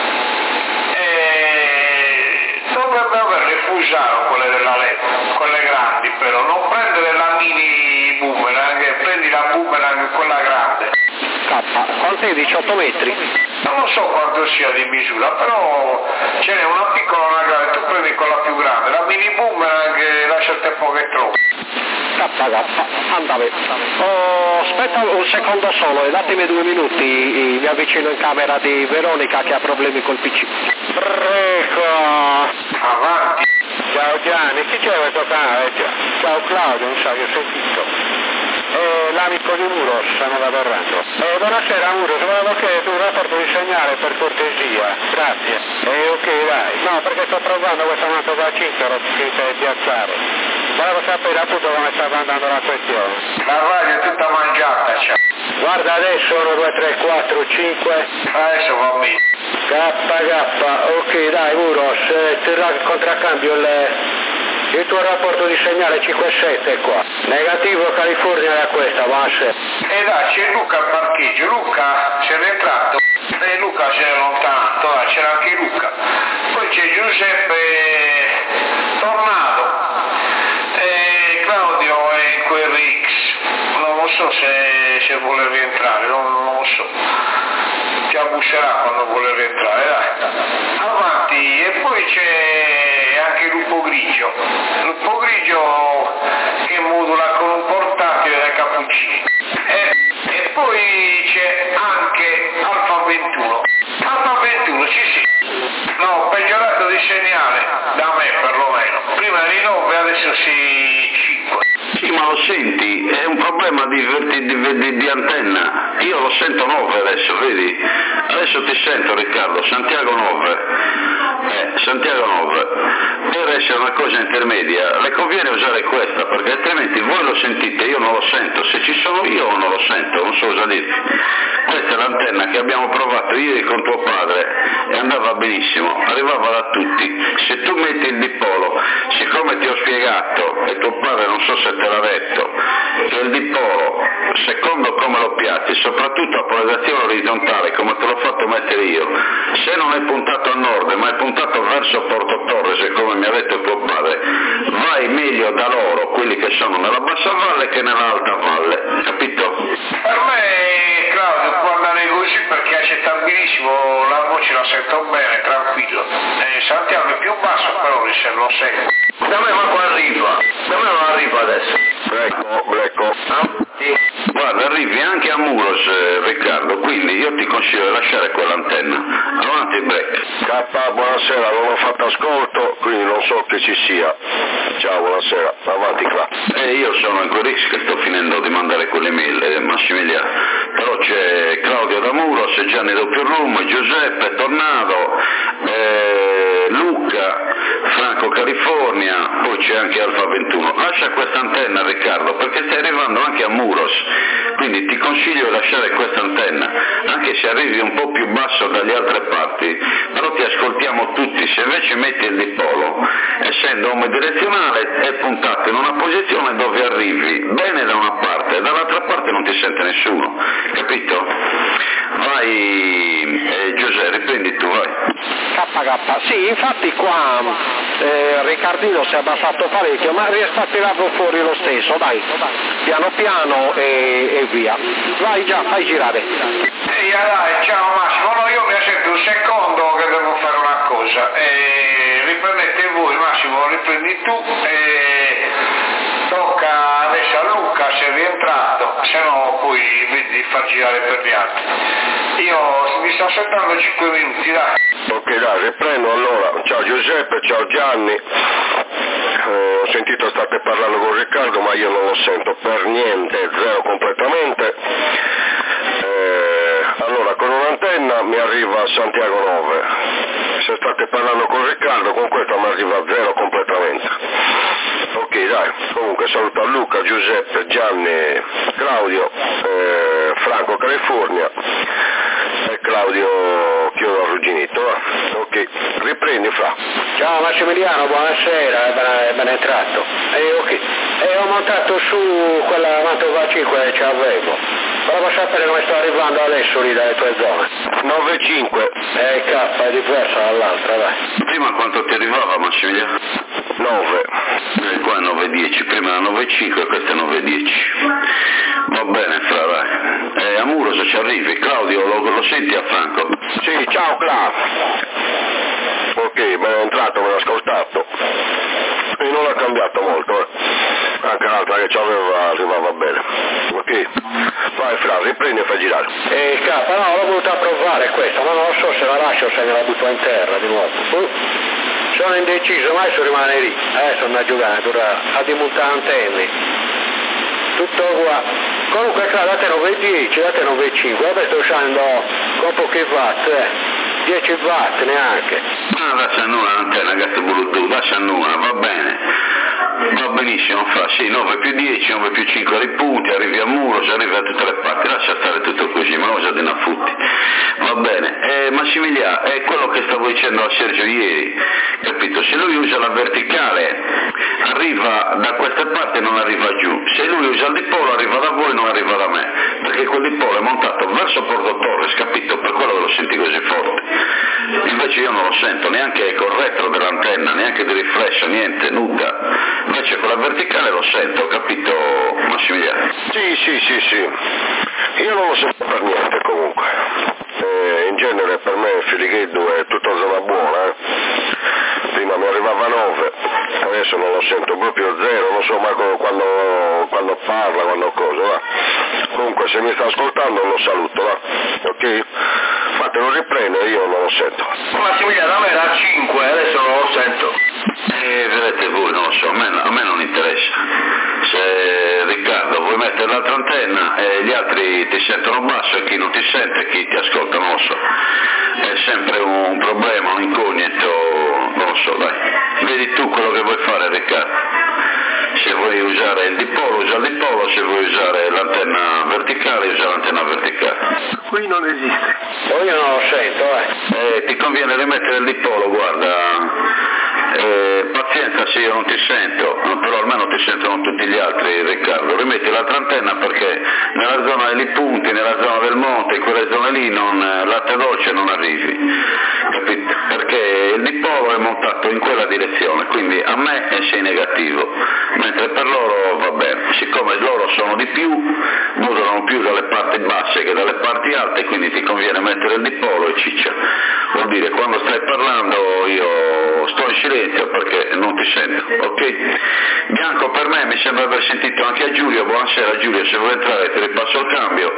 Dovrebbe averle Fusaro quelle della LEM, quelle grandi però, non prendere la mini boomerang, prendi la boomerang quella grande. Quant'è? 18 metri? Non lo so quanto sia di misura, però ce n'è una piccola e una grande, tu prendi quella più grande, la mini boomerang lasciate poco e troppo. Andate. Aspetta un secondo solo e datemi 2 minuti, mi avvicino in camera di Veronica che ha problemi col PC. Prego. Avanti. Ciao Gianni, chi c'è questo canale? Ciao Claudio, non so che ho sentito. L'amico di Muros stanno parlando. Buonasera Muros, volevo chiedere un rapporto di segnale per cortesia, grazie. Ok dai, no perché sto provando questa moto da 5 che c'è piazzare. Volevo sapere appunto come stava andando la questione. La radio è tutta mangiata, ciao. Guarda adesso 1, 2, 3, 4, 5. Adesso va bene. K, ok dai Muros, terrà il contraccambio il tuo rapporto di segnale 5-7 qua. Negativo California da questa, base. E là c'è Luca al parcheggio, Luca c'è entrato e Luca c'è allontanato, c'era anche Luca. Poi c'è Giuseppe Tornado e Claudio è in quel Rix. Non lo so se vuole rientrare, non lo so. Ti abbusserà quando vuole rientrare, dai. Avanti, e poi c'è anche Lupo Grigio che modula con un portatile da cappuccini. E poi c'è anche Alfa 21. Alfa 21, sì. No, peggiorato di segnale, da me perlomeno. Prima eri 9, adesso si 5. Sì, ma lo senti, è un problema di antenna. Io lo sento 9 adesso, vedi? Adesso ti sento Riccardo, Santiago 9. Santiago 9. Per essere una cosa intermedia, le conviene usare questa, perché altrimenti voi lo sentite, io non lo sento. Se ci sono io non lo sento, non so cosa dirti. Questa è l'antenna che abbiamo provato ieri con tuo padre e andava benissimo, arrivava da tutti. Se tu metti il dipolo, siccome ti ho spiegato, e tuo padre non so se te l'ha detto, che il dipolo, secondo come lo piazzi, soprattutto a polarizzazione orizzontale, come te l'ho fatto mettere io, se non è puntato a nord, ma è puntato verso Porto Torres, come mi ha detto tuo padre, vai meglio da loro, quelli che sono nella bassa valle, che nell'alta valle, capito? Per me, Claudio, può andare così perché è accettabilissimo, la voce la sento bene, tranquillo. Santiago è più basso, però lo seguo. Da me ma qua arriva, da me non arriva adesso. Brecco. Guarda, arrivi anche a Muros, Riccardo, quindi io ti consiglio di lasciare quell'antenna. Avanti, break. K, buonasera, non ho fatto ascolto, quindi non so che ci sia. Ciao, buonasera, avanti qua. Io sono in Corix che sto finendo di mandare quelle mail, Massimiliano. Però c'è Claudio da Muros, Gianni Doppio Room, Giuseppe Tornado, Luca, Franco California, poi c'è anche Alfa 21. Lascia questa antenna, Riccardo, perché stai arrivando anche a Muros, quindi ti consiglio di lasciare questa antenna, anche se arrivi un po' più basso dalle altre parti, però ti ascoltiamo tutti. Se invece metti il dipolo, essendo omnidirezionale, è puntato in una posizione dove arrivi bene da una parte e dall'altra parte non ti sente nessuno, capito? Vai, Giuseppe, riprendi tu, vai. KK, sì, infatti qua Riccardino si è abbassato parecchio, ma riesco a tirarlo fuori lo stesso, dai, piano piano e via. Vai già, fai girare. Dai, ciao Massimo, no, io mi sento un secondo che devo fare una cosa. Riprendete voi, Massimo, riprendi tu. Tocca adesso a Luca se è rientrato, se no poi vedi di far girare per gli altri. Io mi sto aspettando 5 minuti, dai. Ok, dai, riprendo allora. Ciao Giuseppe, ciao Gianni. Ho sentito state parlando con Riccardo, ma io non lo sento per niente, zero completamente. Allora, con un'antenna mi arriva Santiago 9. Se state parlando con Riccardo, con questa mi arriva zero completamente. Ok, dai, Comunque saluto a Luca, Giuseppe, Gianni, Claudio, Franco California e Claudio Chiodo Arrugginito. Ok, riprendi Fra. Ciao Massimiliano, buonasera, è ben entrato. Ok, ho montato su quella Mantova 5 che avevo. Volevo sapere come sto arrivando adesso lì dalle tue zone. 9,5. K è diversa dall'altra, dai. Prima quanto ti arrivava Massimiliano? 9. Qua è 9,10, prima era 9,5 e questo è 9,10. Va bene Fra, dai. A Muro se ci arrivi, Claudio lo senti a Franco? Sì, ciao Cla. Ok, me ne è entrato, me l'ho ascoltato. E non ha cambiato molto, Anche l'altra che c'aveva arrivava bene. Ok? Vai Fra, riprendi e fai girare. K, no, l'ho voluta provare questa, ma non lo so se la lascio o se me la butto in terra di nuovo. Sono indeciso, ma adesso rimane lì. Adesso andrà a giocare, a dimultare antenne. Tutto qua. Comunque K, da te 9,10, da te 9,5, vabbè sto usando con pochi watt, 10 watt neanche. Lascia nulla l'antenna, gatto Bluetooth, lascia nulla, va bene. Va benissimo, Fra, sì, 9 più 10, 9 più 5 ripunti, arrivi a Muro, si arriva da tutte le parti, lascia stare tutto così, ma cosa di Nafutti. Va bene, Massimiliano, è quello che stavo dicendo a Sergio ieri, capito? Se lui usa la verticale, arriva da queste parti e non arriva giù, se lui usa il dipolo arriva da voi e non arriva da me, perché quel dipolo è montato verso Porto Torres, capito? Per quello che lo senti così forte. Invece io non lo sento, neanche col retro dell'antenna, neanche di riflesso, niente, nulla. Invece con la verticale lo sento, capito Massimiliano? Sì. Io non lo sento per niente comunque. In genere per me Filigheddu è tutta zona buona. Prima mi arrivava 9, adesso non lo sento proprio zero, non so mai quando parla, quando cosa, va. Comunque se mi sta ascoltando lo saluto, va. Ok? Fatelo riprendere, io non lo sento. Massimiliano, a me era 5, adesso non lo sento. Vedete voi, non lo so, a me non interessa. Se Riccardo vuoi mettere l'altra antenna e gli altri ti sentono basso e chi non ti sente, chi ti ascolta non lo so. È sempre un problema, un incognito, non lo so, dai. Vedi tu quello che vuoi fare Riccardo. Se vuoi usare il dipolo, usa il dipolo, se vuoi usare l'antenna verticale, usa l'antenna verticale. Qui non esiste. Io non lo sento, Ti conviene rimettere il dipolo, guarda. Pazienza se io non ti sento, però almeno ti sentono tutti gli altri Riccardo, rimetti l'altra antenna perché nella zona dei punti, nella zona del monte, in quelle zone lì latte dolce non arrivi, capito? Perché il dipolo è montato in quella direzione, quindi a me sei negativo, mentre per loro va bene, siccome loro sono di più, modulano più dalle parti basse che dalle parti alte, quindi ti conviene mettere il dipolo e ciccia, vuol dire quando stai parlando io sto in silenzio perché non ti sento, ok? Bianco per me mi sembra aver sentito anche a Giulio, buonasera Giulio, se vuoi entrare ti ripasso il cambio,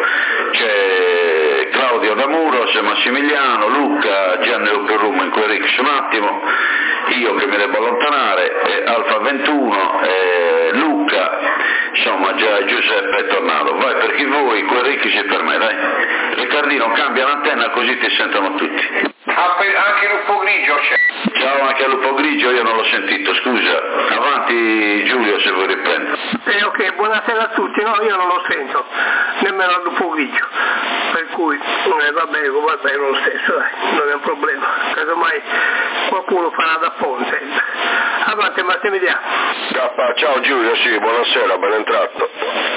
c'è Claudio da Muro, c'è Massimiliano, Luca, Gianni Luperrum in quel Rix un attimo, io che mi devo allontanare, Alfa 21, Luca, insomma già Giuseppe è tornato, vai per chi vuoi, quel Rix è per me, dai. Riccardino cambia l'antenna così ti sentono tutti. Anche Lupo Grigio c'è. Ciao anche a Lupo Grigio, io non l'ho sentito, scusa. Avanti Giulio se vuoi riprendere. Ok, buonasera a tutti, no, io non lo sento, nemmeno a Lupo Grigio, per cui va bene lo stesso, dai, non è un problema, casomai qualcuno farà da ponte. Avanti Massimiliano. Ciao Giulio, sì, buonasera, ben entrato.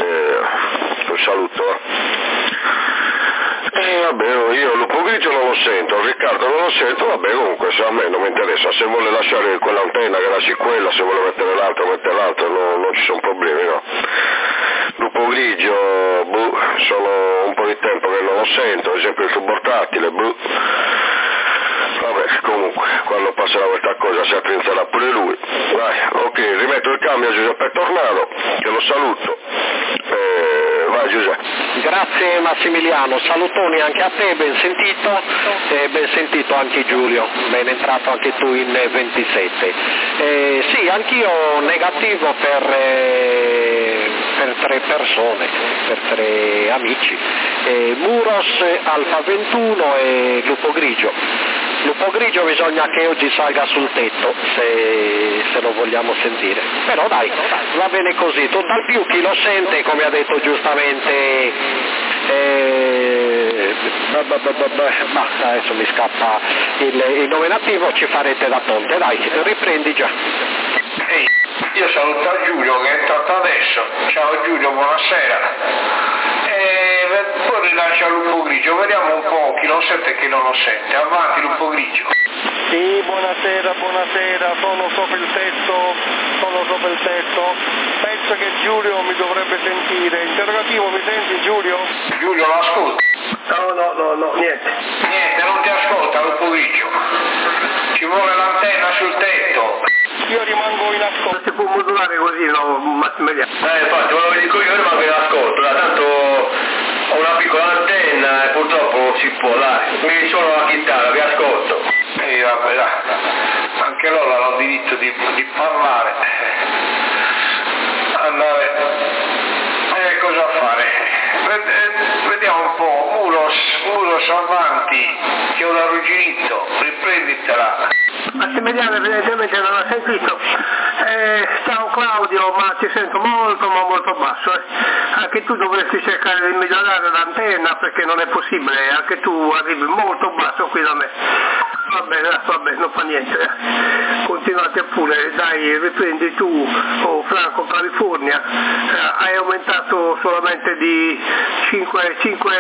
Un saluto. Vabbè, io Lupo Grigio non lo sento, Riccardo non lo sento, vabbè comunque se a me non mi interessa, se vuole lasciare quell'antenna che lasci quella, se vuole mettere l'altra mette l'altra, non ci sono problemi, no. Lupo Grigio, sono un po' di tempo che non lo sento, ad esempio il suo portatile, vabbè comunque quando passerà questa cosa si attrinzerà pure lui. Vai, ok, rimetto il cambio a Giuseppe Tornado, che lo saluto. Vai Giuseppe. Grazie Massimiliano, salutoni anche a te, ben sentito e ben sentito anche Giulio, ben entrato anche tu in 27. Sì, anch'io negativo per 3 persone, per 3 amici, Muros, Alfa 21 e Lupo Grigio. Lupo Grigio bisogna che oggi salga sul tetto, se lo vogliamo sentire. Però dai, va bene così, tutt'al più chi lo sente, come ha detto giustamente, adesso mi scappa il nome nativo, ci farete da ponte, dai, riprendi già. Ehi, io saluto Giulio che è entrato adesso. Ciao Giulio, buonasera. Poi rilascia Lupo Grigio, vediamo un po' chi lo sente e chi non lo sente. Avanti Lupo Grigio. Sì, buonasera, sono sopra il tetto. Penso che Giulio mi dovrebbe sentire. Interrogativo, mi senti Giulio? Giulio, lo ascolta? No, niente. Niente, non ti ascolta Lupo Grigio. Ci vuole l'antenna sul tetto. Io rimango in ascolto. Non si può modulare così, no, Massimiliano? Infatti, ve lo dico io rimango in ascolto, tanto ho una piccola antenna e purtroppo si può, dai. Mi suono la chitarra, vi ascolto. Vabbè, dai. Anche loro hanno il diritto di parlare. Andare. Cosa fare? Vediamo un po'. Muros avanti. Chiodo arrugginito. Riprenditela. Massimiliano evidentemente non ha sentito. Ciao Claudio, ma ti sento molto basso. Anche tu dovresti cercare di migliorare l'antenna perché non è possibile, anche tu arrivi molto basso qui da me. Va bene, non fa niente. Continuate pure, dai, riprendi tu, Franco California. Hai aumentato solamente di 5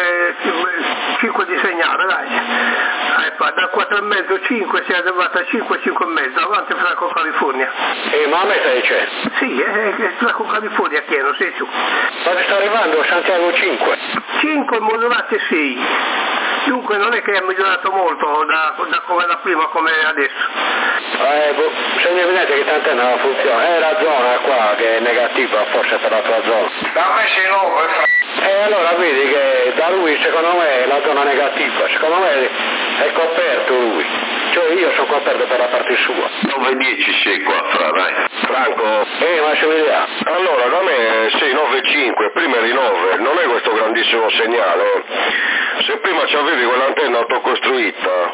di segnale, dai. Da 4,5 5 si è arrivato a 5,5. Avanti Franco California. Ma a me sei c'è? Sì, Franco California chiedo, sei tu. Dove sta arrivando? Santiago 5. 5 modulate 6. Dunque non è che è migliorato molto da come da prima come adesso. Segna evidente che l'antenna non funziona. È la zona qua che è negativa, forse per la tua zona. Da me sei 9. Allora vedi che da lui secondo me è la zona negativa, secondo me è coperto lui. Cioè io sono coperto per la parte sua. 9-10 sei qua, dai. Franco? Massimiliano. Allora, da me 6,9,5, prima eri 9, non è questo grandissimo segnale. Se prima c'avevi quell'antenna autocostruita,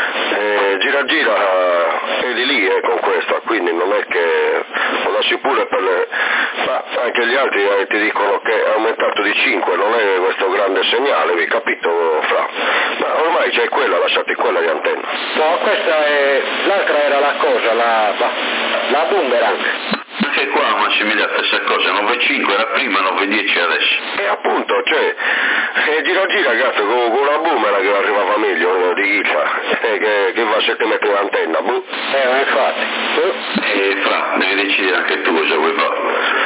gira e di lì con questa, quindi non è che lo lasci pure per le... Ma anche gli altri ti dicono che è aumentato di 5, non è questo grande segnale, vi capito Fra? Ma ormai c'è quella, lasciate quella di antenna. No, questa è... l'altra era la cosa, la boomerang. Anche qua Massimiliano stessa cosa, 9,5 era prima, 9,10 adesso. E appunto, cioè, gira gatto con una boomerang che arrivava meglio di Ghita, che va a 7 metri di antenna, boh. Ma infatti. Fra, devi decidere anche tu cosa vuoi fare.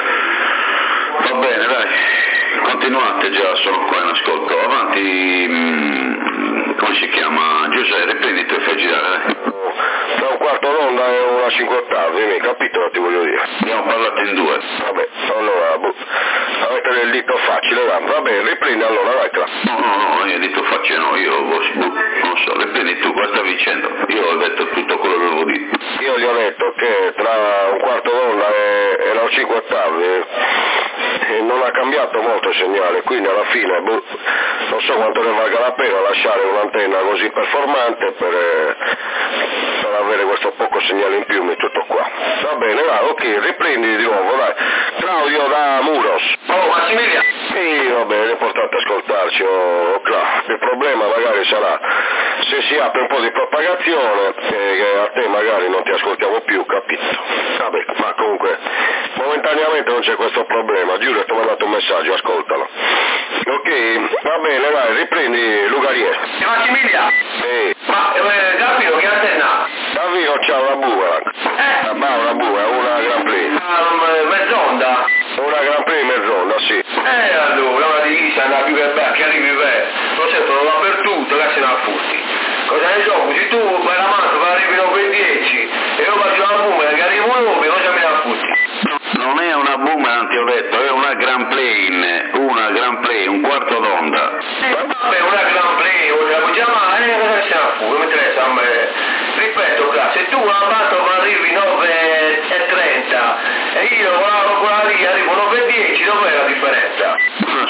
Va bene, dai, continuate già, sono qua in ascolto. Avanti, come si chiama? Giuseppe, riprendi tu e fai girare, dai. Da un quarto d'onda e una 5 ottavi, mi capito ti voglio dire. Abbiamo parlato in due. Vabbè, allora, avete il dito facile, vabbè, riprendi allora, dai. No, io dito facile no, io non so, riprendi tu, cosa stavi dicendo? Io ho detto tutto quello che volevo dire. Io gli ho detto che tra un quarto d'onda e una 5 ottavi non ha cambiato molto il segnale, quindi alla fine non so quanto ne valga la pena lasciare un'antenna così performante per avere questo poco segnale in più, tutto qua. Va bene, va, ok, riprendi di nuovo, dai. Claudio da Muros. Oh, Massimiliano! Sì, va bene, l'importante è ascoltarci, il problema magari sarà se si apre un po' di propagazione, che a te magari non ti ascoltiamo più, capito? Vabbè, ma comunque, momentaneamente non c'è questo problema, Giulio ti ho mandato un messaggio, ascoltalo. Ok, va bene, vai, riprendi Lugarier. Massimiliano! Ma Gavino che antenna? Gavino c'ha una boomerang. Ma una boomerang, una Grand Prix. Mezz'onda? Una Grand Prix mezz'onda, sì. Allora, una divisa, una più che bella, che arrivi bene. Lo sentono dappertutto, che se ne affutti. Cosa ne so, se tu vai la mano, arrivi 9,10 e io faccio una boomerang che arrivo 9, cosa me ne affutti? Non è una boomerang, ti ho detto, è una Grand Play, un quarto d'onda. Vabbè, una Grand Play, la puoi chiamare, cosa se ne affutti, mi interessa a me. Ripeto, se tu a Mantova arrivi 9,30 e io con la lì arrivo 9,10, dov'è la differenza?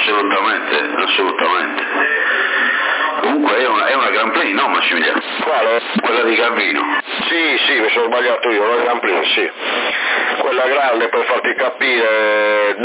Assolutamente. Comunque è una Grand Play, no Massimiliano? Quale? Quella di Calvino? Sì, mi sono sbagliato io, la Grand Prix, sì. Quella grande per farti capire,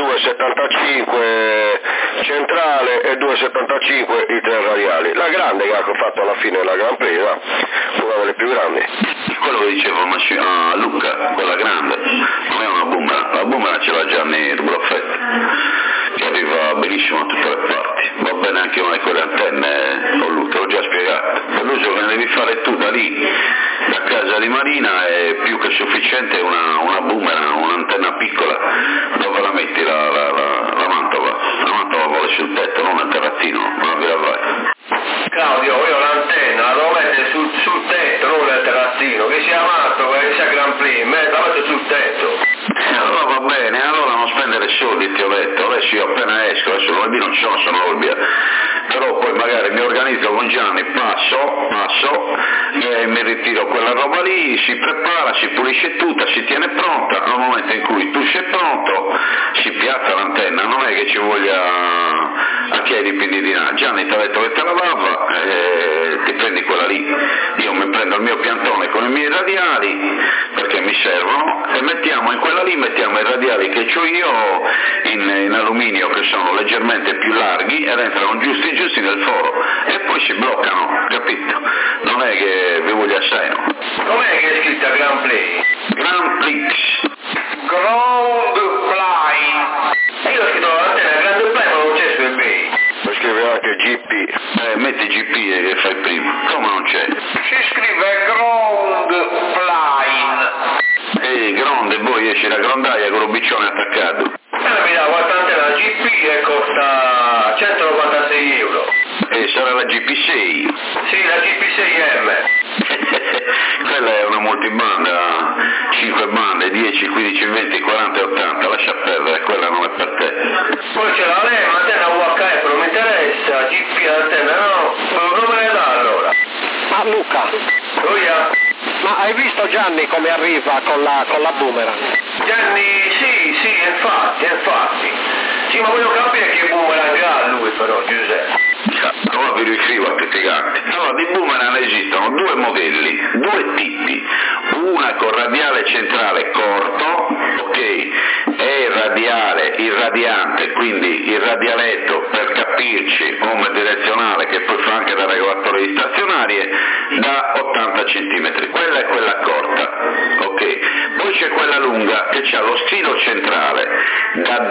2,75 centrale e 2,75 i tre radiali. La grande che ha fatto alla fine la Grand Prix, una delle più grandi. Quello che dicevo a Luca, quella grande, non è una boomerang, la boomerang ce l'ha Gianni Rubroffetta, che arriva benissimo a tutte le parti, va bene anche una di quelle antenne, te l'ho già spiegato, per l'uso che ne devi fare tu da lì, da casa di Marina è più che sufficiente una boomerang, un'antenna piccola, dove la metti la mantova vuole sul tetto, non al terrazzino, non la vai. Claudio, io l'antenna la devo mettere sul tetto, non nel terrazzino, che sia matto, che sia Grand Prix, la metto sul tetto. Allora va bene, allora non spendere soldi, ti ho detto, adesso io appena esco, adesso lunedì non ci sono Olbia, però poi magari mi organizzo con Gianni, passo e mi ritiro quella roba lì, si prepara, si pulisce tutta, si tiene pronta, nel momento in cui tu sei pronto si piazza l'antenna, non è che ci voglia a chi hai dipinti di là. Gianni ti ha detto che te la lava, ti prendi quella lì, io mi prendo il mio piantone con i miei radiali perché mi servono e mettiamo in quella lì, mettiamo i radiali che ho io in alluminio che sono leggermente più larghi ed entrano giusti nel foro e poi si bloccano, capito? Non è che vi voglio assai, no? Com'è che è scritta Grand Prix? Grand Prix. Ground Plane. Io ho scritto l'antenna Grand Prix ma non c'è su eBay. Puoi scrivere anche GP. Metti GP che fai prima, come non c'è? Si scrive Ground Plane. Grande, poi esce la grondaia con l'obiccione attaccato. Mi dà questa antenna GP e costa 196 euro. Sarà la GP6. Sì, la GP6M. Quella è una multibanda, 5 bande, 10, 15, 20, 40 e 80, lascia perdere, quella non è per te. Poi c'è la LEM, antenna UHF, non mi interessa, GP antenna no, non me ne dà allora. Ma Luca, ma hai visto Gianni come arriva con la boomerang? Gianni, sì, infatti. Sì, ma voglio capire che boomerang ha lui però, Giuseppe. Allora vi riscrivo a tutti quanti. Allora, di boomerang esistono due modelli, due tipi, una con radiale centrale corto, ok, e il radiante, quindi il radialetto per capirci, omnidirezionale che poi fa anche da regolatore di stazionarie, da 80 cm, quella è quella corta, ok, poi c'è quella lunga che ha lo stilo centrale da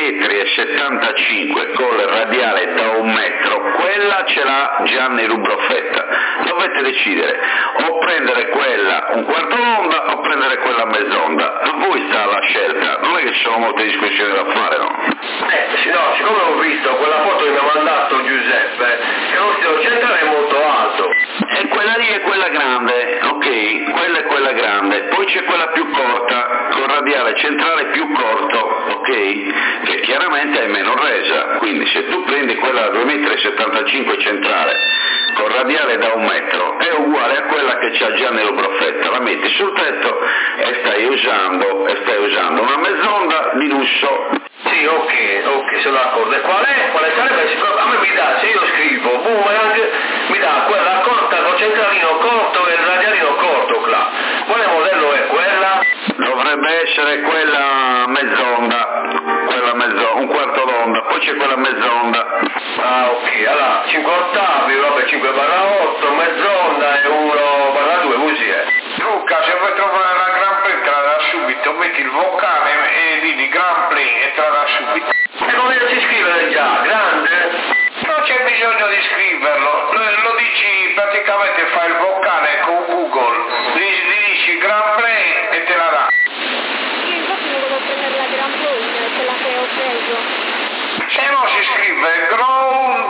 2,75 m con il radiale da 1 metro, quella ce l'ha Gianni Rubroffetta, dovete decidere o prendere quella un quarto d'onda o prendere quella a mezz'onda, a voi sta la scelta, non è che ci sono molte discussioni da fare, no? Sì, no, siccome ho visto quella foto che mi ha mandato Giuseppe, che lo stilo centrale è molto alto. E quella lì è quella grande, ok, quella è quella grande, poi c'è quella più corta, con radiale centrale più corto, ok, che chiaramente è meno resa, quindi se tu prendi quella da 2,75 m centrale, con radiale da 1 metro, è uguale a quella che c'ha Gianni Rubroffetta, la metti sul tetto e stai usando una mezz'onda di lusso. Sì, ok, sono d'accordo. E quale sarebbe? A me mi dà, se io scrivo boomerang, mi dà quella corta con centralino corto e il radialino corto, là. Quale modello è quella? Dovrebbe essere quella mezz'onda, un quarto d'onda, poi c'è quella mezz'onda. Ah, ok, allora 5 ottavi, vabbè 5/8, mezz'onda e 1/2, così è. Luca, se vuoi trovare la Grand Prix te la dà subito, metti il vocale e digli Grand Prix e te la dà subito. E come si scrive già? Grande? Non c'è bisogno di scriverlo, lo dici praticamente, fai il vocale con Google, gli dici Grand Prix e te la dà. Io infatti volevo prendere la Grand Prix, quella che ho preso. Se no si scrive Ground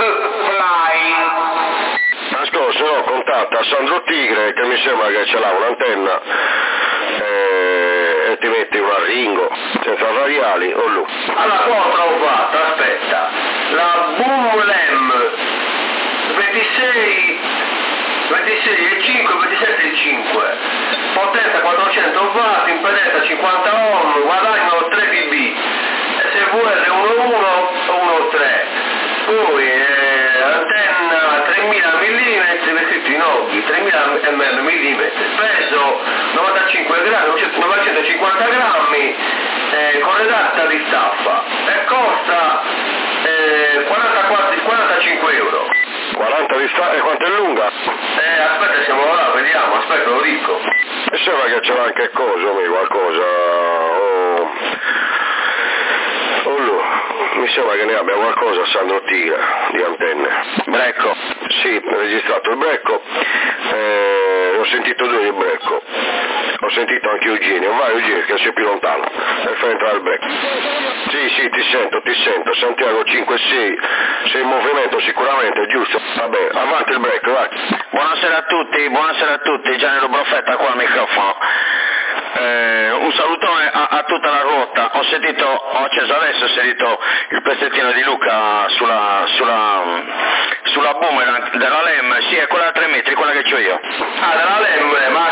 Plane. Ascolta, no, contatta Sandro Tigre che mi sembra che ce l'ha un'antenna e ti metti un arringo senza radiali o lui. Allora qua ho trovato, aspetta, la Boom-Lem 26 e 5, 27 e 5, potenza 400 watt, impedenza 50 ohm, guadagno 3 dB, SVR 1.1 o 1.3, poi antenna 3000 mm scritto Inoki 3000 mm, peso 95 grammi, 950 grammi, con redatta di staffa e costa 45 euro. 40 di staffa, e quanto è lunga? Aspetta, siamo là, vediamo, aspetta, lo dico. E sembra che c'era anche qualcosa, mi sembra che ne abbia qualcosa Sandro Tigra di antenne. Brecco? Sì, ho registrato il Brecco, ho sentito 2 di Brecco, ho sentito anche Eugenio, vai Eugenio che sei più lontano, e fai entrare il Brecco. Sì, ti sento, Santiago 5-6, sei in movimento sicuramente, giusto? Vabbè, avanti il Brecco, vai. Buonasera a tutti, Gianni Profeta qua al microfono. Un salutone a tutta la rotta, ho acceso adesso, ho sentito il pezzettino di Luca sulla boomerang della LEM, sì, è quella da 3 metri, quella che c'ho io. Della LEM, ma